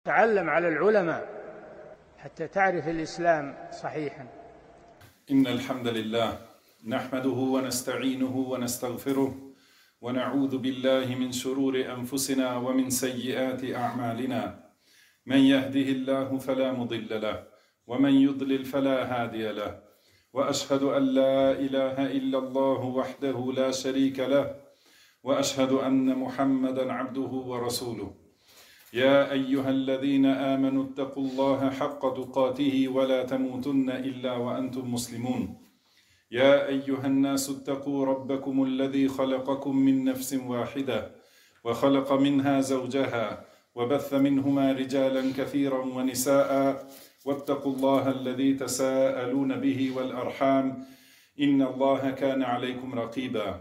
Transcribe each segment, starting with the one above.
تعلم على العلماء حتى تعرف الإسلام صحيحا. إن الحمد لله نحمده ونستعينه ونستغفره ونعوذ بالله من شرور أنفسنا ومن سيئات أعمالنا. من يهده الله فلا مضل له ومن يضلل فلا هادي له، وأشهد أن لا إله إلا الله وحده لا شريك له، وأشهد أن محمدا عبده ورسوله. يا أيها الذين آمنوا اتقوا الله حق تقاته ولا تموتن إلا وأنتم مسلمون. يا أيها الناس اتقوا ربكم الذي خلقكم من نفس واحدة وخلق منها زوجها وبث منهما رجالا كثيرا ونساء، واتقوا الله الذي تساءلون به والأرحام إن الله كان عليكم رقيبا.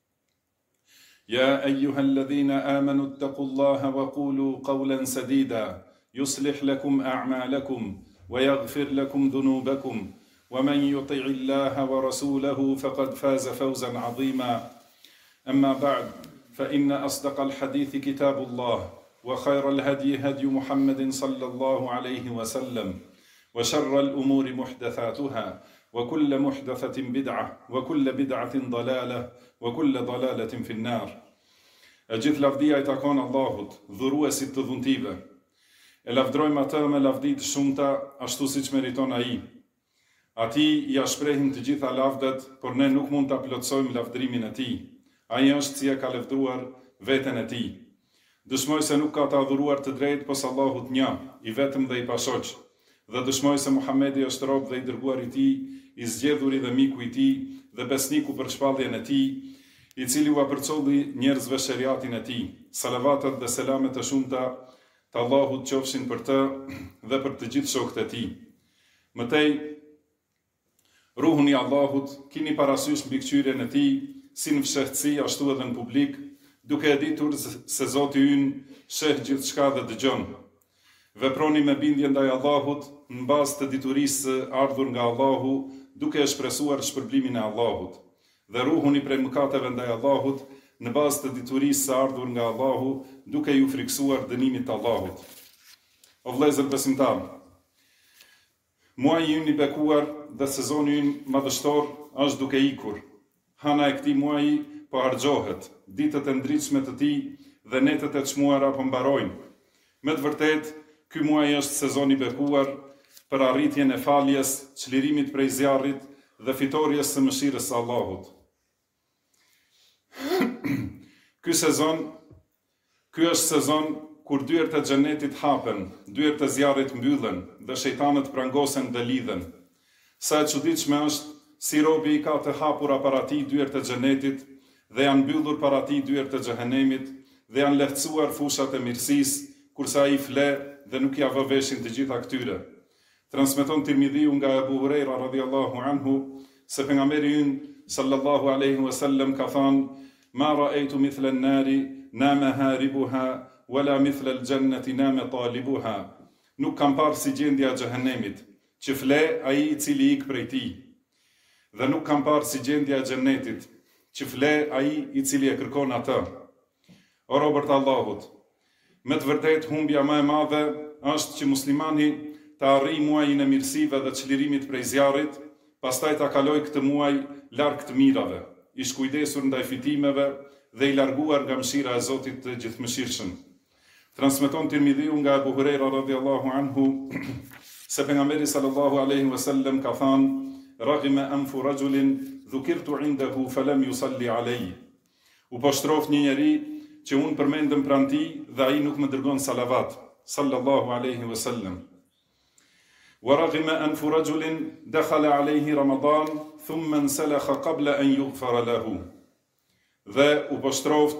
يا أيها الذين آمنوا اتقوا الله وقولوا قولا سديدا يصلح لكم أعمالكم ويغفر لكم ذنوبكم، ومن يطع الله ورسوله فقد فاز فوزا عظيما. أما بعد، فإن أصدق الحديث كتاب الله، وخير الهدي هدي محمد صلى الله عليه وسلم، وشر الأمور محدثاتها، وكل محدثة بدعة، وكل بدعة ضلالة، وكل ضلالة في النار. Gjithë lavdia I takon Allahut, dhuruesit të dhuntive. E lavdrojmë atë me lavdi të shumta, ashtu siç meriton ai. Atij ja shprehim të gjitha lavdet, por ne nuk mund ta plotësojmë lavdrimin e tij. Ai është si e ka lavdruar veten e tij. Dëshmoj se nuk ka të adhuruar të drejtë pos Allahut një, I vetëm dhe I pashoq. Dhe dëshmoj se Muhamedi është rob dhe I dërguar I tij, I zgjedhuri dhe miku I tij, dhe besniku për shpalljen e tij, I cili u apërcolli njerëzve shariatin e tij. Salavatet dhe selamet e shumta të Allahut qofshin për të dhe për të gjithë shokët e tij. Mëtej, ruhun I Allahut kini parasysh mbikëqyrjen e tij, si në fshehtësi ashtu edhe në publik, duke e ditur se Zoti ynë sheh gjithçka dhe dëgjon. Veproni me bindje ndaj Allahut në bazë të diturisë së ardhur nga Allahu, duke e shpresuar shpërblimin e Allahut, dhe ruhuni prej mëkateve ndaj Allahut në bazë të diturisë së ardhur nga Allahu, duke ju friksuar dënimit të Allahut. O vëllezër besimtar, muaji ynë I bekuar dhe sezoni ynë madhështor është duke ikur. Hana e këtij muaji po harxhohet, ditët e ndritshme të tij dhe netët e çmuara po mbarojnë. Me të vërtetë, ky muaj është sezon I bekuar për arritjen e faljes, çlirimit prej zjarrit dhe fitorjes së mëshirës së Allahut. Ky është sezon kur dyert e xhenetit hapen, dyert e zjarrit mbyllen dhe shejtanët prangosen dhe lidhen. Sa e çuditshme është si robi I ka të hapura para tij dyert e xhenetit dhe janë mbyllur para tij dyert e xhehenemit dhe janë lehtësuar fushat e mirësisë, kurse ai fle dhe nuk ja vë veshin të gjitha këtyre. Transmeton Tirmidhiu nga Abu Huraira radhiyallahu anhu se pejgamberi ynë sallallahu alaihi wasallam ka thënë: "Ma ra'aytu mithla an-nari nama haribuha wala mithla al-jannati nama talibuha." Nuk kam parë si gjendja e xhehenemit, që fle ai I cili ik prej tij, dhe nuk kam parë si gjendja e xhenetit, që fle ai I cili e kërkon atë. O robërt e Allahut, me të vërtetë humbja më e madhe është që muslimani të arrijë muajin e mirësive dhe çlirimit prej zjarrit, pastaj ta kaloj këtë muaj larg të mirave, I shkujdesur ndaj fitimeve dhe I larguar nga mëshira e Zotit të Gjithëmëshirshëm. Transmeton Tirmidhiu nga Abu Huraira radhiyallahu anhu se pejgamberi sallallahu alaihi wasallam ka thënë: "Raghima anfu rajulin dhukirtu indahu falam yusalli alayhi." U poshtroft një njeri që unë përmendëm pranë tij dhe ai nuk më dërgon salavat, sallallahu alaihi wasallam. ورغم أنف رجل دخل عليه رمضان ثم انسلخ قبل أن يغفر له. Dhe u poshtroft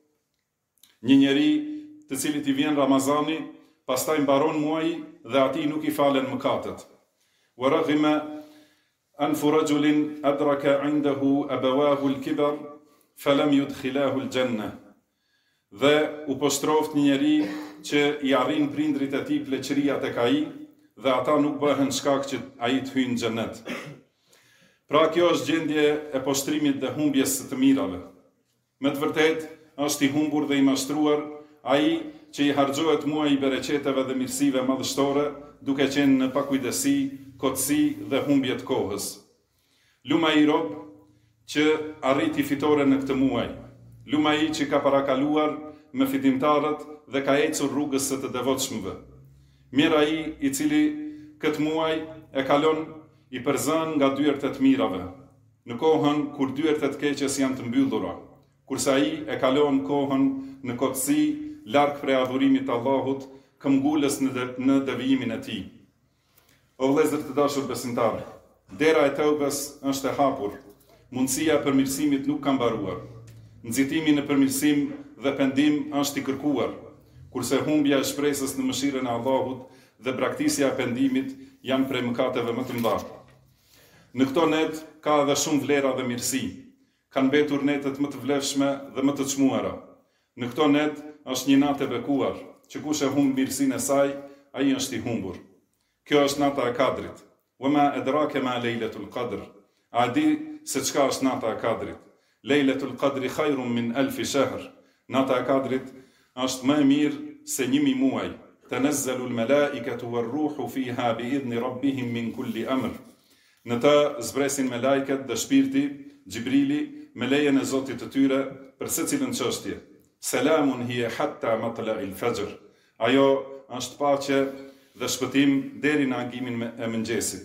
një njeri të cilit I vjen Ramazani, pastaj mbaron muaji dhe atij nuk I falen mëkatet. ورغم أنف رجل أدرك عنده أبواه الكبر فلم يدخلاه الجنة. Dhe u poshtroft një njeri që I arrin prindrit e tij pleqëria tek ai, dhe ata nuk bëhen shkak që ai të hyjë në xhenet. Pra kjo është gjendje e poshtrimit dhe humbjes së të mirave. Me të vërtetë, është I humbur dhe I mashtruar ai që i harxhohet muaji i bereqeteve dhe mirësive madhështore, duke qenë në pakujdesi, kotësi dhe humbje të kohës. Luma i rob që arriti fitore në këtë muaj. Luma i që ka parakaluar me fitimtarët dhe ka ecur rrugës së të devotshmëve. Mira i cili këtë muaj e kalon i përzën nga dyert e të mirave, në kohën kur dyert e të keqes janë të mbyllura, kurse ai e kalon kohën në kotësi, larg prej adhurimit të Allahut, këmbgulës në devijimin e tij. O vëllezër të dashur besimtarë, dera e tëubes është e hapur, mundësia e përmirësimit nuk ka mbaruar. Nxitimi në përmirësim dhe pendim është i kërkuar, kurse humbja e shpresës në mëshirën e Allahut dhe braktisja e pendimit janë prej mëkateve më të mëdha. Në këto net ka edhe shumë vlera dhe mirësi. Kanë mbetur netet më të vlefshme dhe më të çmuara. Në këto net është një natë e bekuar, që kush e humb mirësinë e saj, ai është i humbur. Kjo është nata e Kadrit. Wama adraka ma Laylatul Qadr. A di se çka është nata e Kadrit? Laylatul Qadri khairun min alf shahr. Nata e Kadrit është më e mirë se 1000 muaj. Tanazzalul malaikatu war-ruhu fiha bi'idhni rabbihim min kulli amr. Në të zbresin me lajket dhe shpirti, Gjibrili, me lejen e Zotit të tyre, për secilën çështje. Selamun hiya hatta matla'il fajr. Ajo është paqe dhe shpëtim deri në agimin e mëngjesit.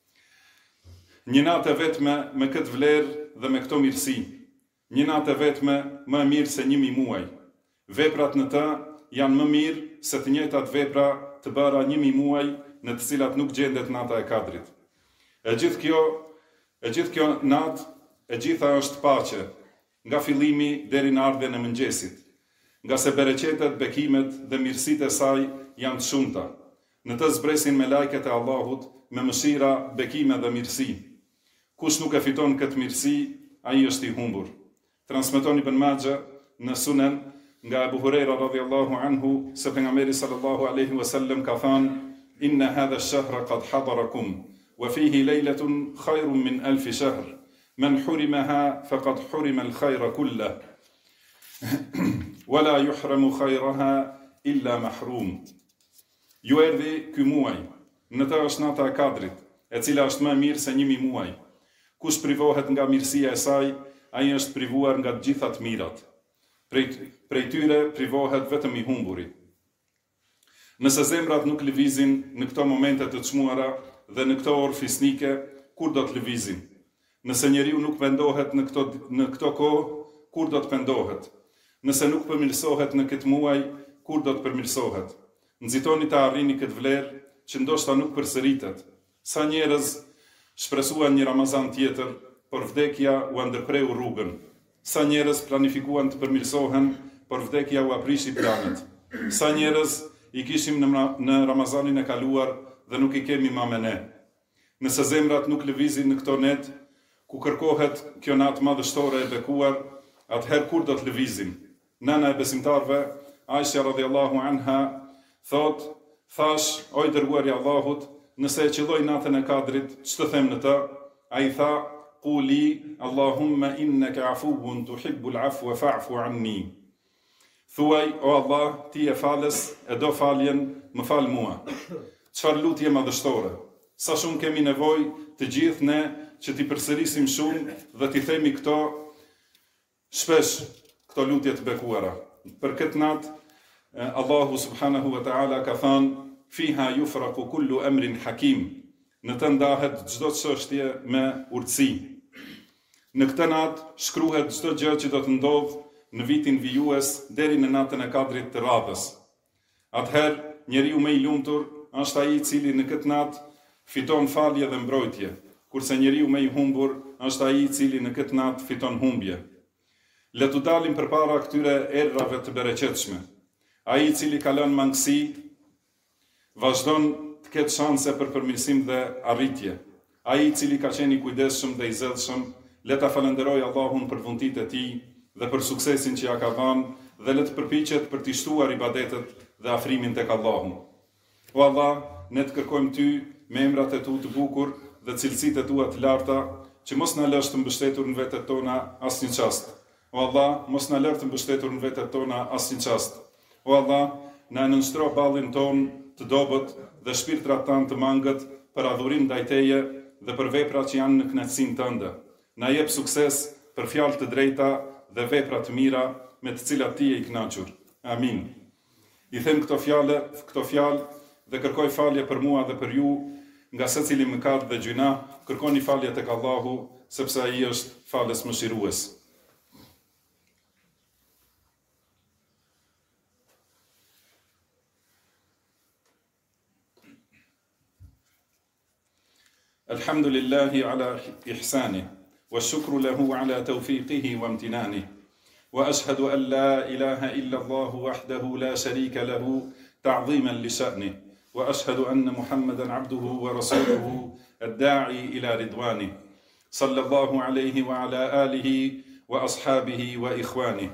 Një natë e vetme me këtë vlerë dhe me këto mirësi. Një natë e vetme më e mirë se 1000 muaj. Veprat në të janë më mirë se të njëjtat vepra të bëra 1000 muaj në të cilat nuk gjendet nata e Kadrit. E gjithë kjo natë, e gjitha është paqe, nga fillimi deri në ardhen e mëngjesit, nga se bereqetet, bekimet dhe mirësitë e saj janë të shumta. Në të zbresin me lajket e Allahut, me mëshira, bekime dhe mirësi. Kush nuk e fiton këtë mirësi, ai është i humbur. Transmeton Ibn Majah në Sunen nga Abu Huraira radhiyallahu anhu se pejgamberi sallallahu alaihi wasallam ka thënë: "Inna hadha ash-shahra qad hadarakum, wa fihi laylatun khayrun min alf shahr. Man hurimaha faqad hurima al-khayra kullahu. Wala yuhramu khayraha illa mahrum." Ju erdhi ky muaj, në të është nata e Kadrit, e cila është më e mirë se 1000 muaj. Kush privohet nga mirësia e saj, ai është privuar nga të gjitha të mirat. Prej tyre privohet vetëm i humburi. Nëse zemrat nuk lëvizin në këto momente të çmuara dhe në këto orë fisnike, kur do të lëvizin? Nëse njeriu nuk pendohet në këto kohë, kur do të pendohet? Nëse nuk përmirësohet në këtë muaj, kur do të përmirësohet? Nxitoni të arrini këtë vlerë që ndoshta nuk përsëritet. Sa njerëz shpresuan një Ramazan tjetër, por vdekja u ndërpreu rrugën. Sa njerëz planifikuan të përmirësohen, por vdekja u aprishi planet. Sa njerëz i kishim në Ramazanin e kaluar dhe nuk i kemi më me ne. Nëse zemrat nuk lëvizin në këto net, ku kërkohet kjo natë madhështore e bekuar, atëherë kur do të lëvizim? Nana e besimtarve, Aisha radhiyallahu anha, thash, o i dërguari i Allahut, nëse e qëlloj natën e Kadrit, ç'të them në të? Ai tha: "Quli Allahumma innaka afuwun tuhibbul afwa fa'fu anni." Thuaj, o Allah, ti e falës, e do faljen, më fal mua. Çfarë lutje madhështore? Sa shumë kemi nevojë të gjithë ne që t'i përsërisim shumë dhe t'i themi këto shpesh, këto lutje të bekuara. Për këtë natë, Allahu subhanahu wa ta'ala ka thënë: "Fiha yufraqu kullu amrin hakim." Në të ndahet çdo çështje me urtësi. Në këtë natë shkruhet çdo gjë që do të ndodhë në vitin vijues deri në natën e Kadrit të radhës. Atëherë, njeriu më i lumtur është ai i cili në këtë natë fiton falje dhe mbrojtje, kurse njeriu më i humbur është ai i cili në këtë natë fiton humbje. Le të dalim përpara këtyre errave të bereqetshme. Ai i cili ka lënë mangësi, vazhdon të ketë shanse për përmirësim dhe arritje. Ai i cili ka qenë i kujdesshëm dhe i zellshëm, le ta falenderojë Allahun për vundëtitë e tij dhe për suksesin që ja ka dhënë dhe le të përpiqet për të shtuar ibadetet dhe afrimin tek Allahu. O Allah, ne të kërkojmë ty me emrat e tu të bukur dhe cilësitë e tua të larta, që mos na lësh të mbështetur në vetet tona asnjë çast. O Allah, mos na lër të mbështetur në vetet tona asnjë çast. O Allah, na nënstro ballin ton të dobët dhe shpirtrat tanë të mangët për adhurim ndaj Teje dhe për vepra që janë në kënaqësinë tënde. Na jep sukses për fjalë të drejta dhe vepra të mira me të cilat Ti je i kënaqur. Amin. I them këto fjalë dhe kërkoj falje për mua dhe për ju nga secili mëkat dhe gjuna. Kërkoni falje tek Allahu, sepse ai është falës mëshirues. Alhamdulillahi ala ihsanih, wa shukru lahu ala tawfiqihi wa imtinanih, wa ashhadu an la ilaha illa Allahu wahdahu la sharika lahu ta'dhiman li sha'nih, wa ashhadu anna Muhammadan abduhu wa rasuluhu ad-da'i ila ridwanih, sallallahu alayhi wa ala alihi wa ashabihi wa ikhwanih.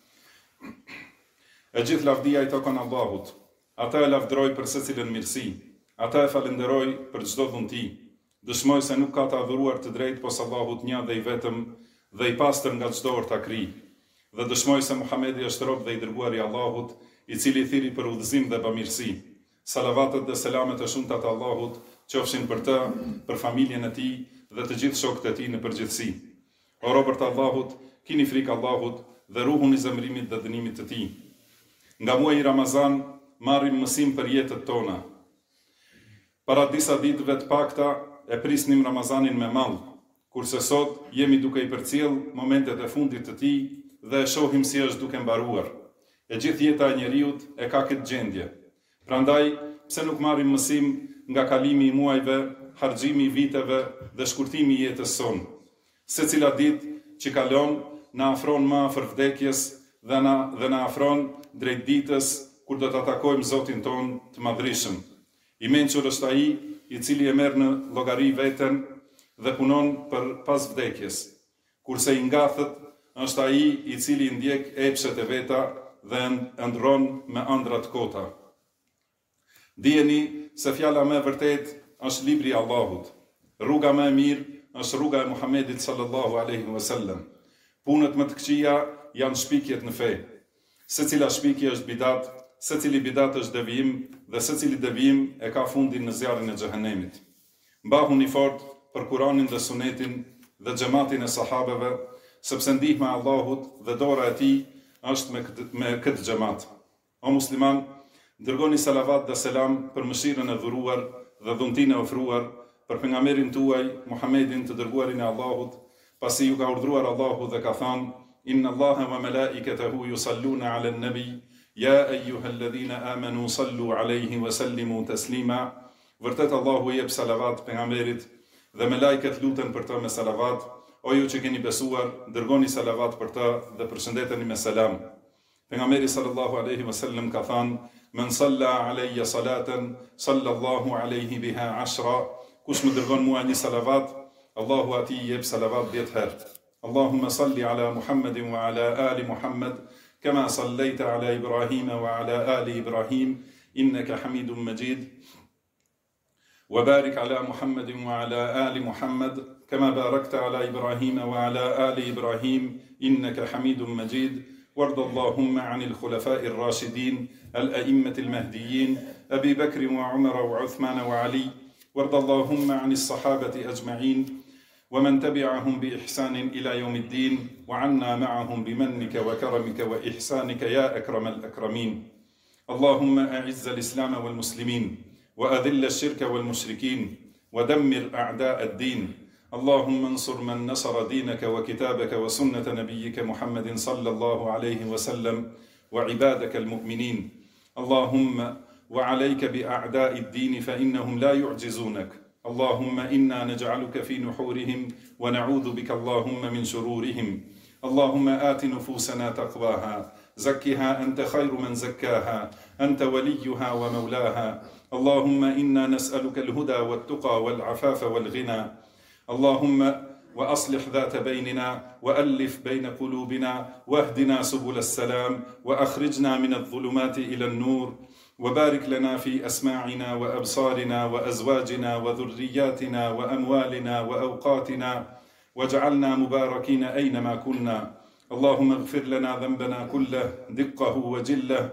E gjithë lavdia i takon Allahut. Ata e lavdroj për secilën mirësi, ata e falenderoj për çdo dhunti. Dëshmoj se nuk ka të adhuruar të drejtë pos Allahut një dhe i vetëm dhe i pastër nga çdo ortakri. Dhe dëshmoj se Muhamedi është rob dhe i dërguar i Allahut, i cili thiri për udhëzim dhe bamirësi. Salavatet dhe selamet e shumta të Allahut qofshin për të, për familjen e tij dhe të gjithë shokët e tij në përgjithësi. O robër të Allahut, kini frikë Allahut dhe ruhun i zemrimit dhe dënimit të tij. Nga muaji Ramazan marrim mësim për jetët tona. Para disa ditëve të pakta e prisnim Ramazanin me mall, kurse sot jemi duke i përcjell momentet e fundit të tij dhe e shohim si është duke mbaruar. E gjithë jeta e njeriut e ka këtë gjendje. Prandaj, pse nuk marrim mësim nga kalimi i muajve, harxhimi i viteve dhe shkurtimi i jetës sonë. Secila ditë që kalon na afron më afër vdekjes dhe na afron drejt ditës kur do ta takojmë Zotin ton të madhrishëm. I mençur është ai i cili e merr në llogari veten dhe punon për pas vdekjes, kurse i ngathet është ai i cili ndjek epshet e veta dhe ndron me ëndra të kota. Dijeni se fjala më e vërtet është libri i Allahut. Rruga më e mirë është rruga e Muhamedit sallallahu alaihi wasallam. Punët më të këqija janë shpikjet në fe. Secila shpikje është bidat, secili bidat është devijim dhe secili devijim e ka fundin në zjarrin e xhehenemit. Mbahuni fort për Kur'anin dhe Sunetin dhe xhamatin e sahabeve, sepse ndihma e Allahut dhe dora e tij është me këtë xhamat. O musliman, dërgoni salavat dhe selam për mëshirën e dhuruar dhe dhuntinë e ofruar për pejgamberin tuaj Muhammedin të dërguarin e Allahut, pasi ju ka urdhëruar Allahu dhe ka thënë: Inna Allaha wa malaikatahu yusalluna 'alan nabi ya ayyuhalladhina amanu sallu 'alayhi wa sallimu taslima. Vërtet Allahu i jep salavat pejgamberit dhe me lajket luten për të me salavat. O ju që keni besuar, dërgoni salavat për të dhe përshëndeteni me selam. Pejgamberi sallallahu alaihi wasallam ka thënë: Men salla alayya salatan sallallahu alaihi biha 10. Kush më dërgon mua një salavat, Allahu atij i jep salavat 10 herë. Allahumma salli ala Muhammadin wa ala ali Muhammad kama sallaita ala Ibrahim wa ala ali Ibrahim innaka Hamidum Majid. وبارك على محمد وعلى آل محمد كما باركت على إبراهيم وعلى آل إبراهيم إنك حميد مجيد. وارض اللهم عن الخلفاء الراشدين الأئمة المهديين أبي بكر وعمر وعثمان وعلي. وارض اللهم عن الصحابة أجمعين ومن تبعهم بإحسان إلى يوم الدين وعنا معهم بمنك وكرمك وإحسانك يا أكرم الأكرمين. اللهم أعز الإسلام والمسلمين وأذل الشرك والمشركين ودمر أعداء الدين. اللهم انصر من نصر دينك وكتابك وسنة نبيك محمد صلى الله عليه وسلم وعبادك المؤمنين. اللهم وعليك بأعداء الدين فإنهم لا يعجزونك. اللهم إنا نجعلك في نحورهم ونعوذ بك اللهم من شرورهم. اللهم آت نفوسنا تقواها زكها أنت خير من زكاها أنت وليها ومولاها. اللهم إنا نسألك الهدى والتقى والعفاف والغنى. اللهم وأصلح ذات بيننا وألف بين قلوبنا واهدنا سبل السلام وأخرجنا من الظلمات إلى النور. وبارك لنا في أسماعنا وأبصارنا وأزواجنا وذرياتنا وأموالنا وأوقاتنا واجعلنا مباركين أينما كنا. اللهم اغفر لنا ذنبنا كله دقه وجله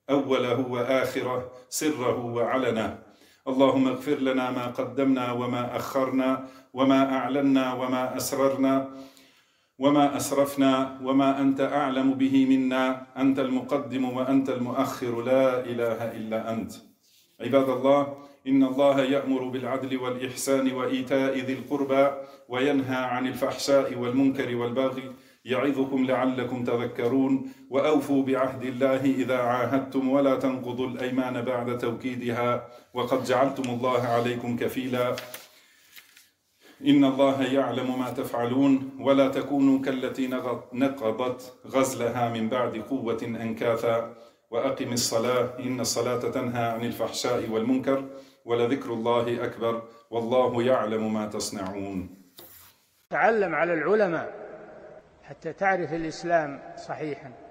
أوله وآخره، سره وعلنه. اللهم اغفر لنا ما قدمنا وما أخرنا وما أعلنا وما أسررنا وما أسرفنا وما أنت أعلم به منا. أنت المقدم وأنت المؤخر، لا إله إلا أنت. عباد الله، إن الله يأمر بالعدل والإحسان وإيتاء ذي القربى وينهى عن الفحشاء والمنكر والبغي، يعظكم لعلكم تذكرون. وأوفوا بعهد الله إذا عاهدتم، ولا تنقضوا الأيمان بعد توكيدها، وقد جعلتم الله عليكم كفيلا. إن الله يعلم ما تفعلون، ولا تكونوا كالتي نقضت غزلها من بعد قوة أنكاثا. وأقم الصلاة، إن الصلاة تنهى عن الفحشاء والمنكر، ولذكر الله أكبر، والله يعلم ما تصنعون. تعلم على العلماء حتى تعرف الإسلام صحيحا.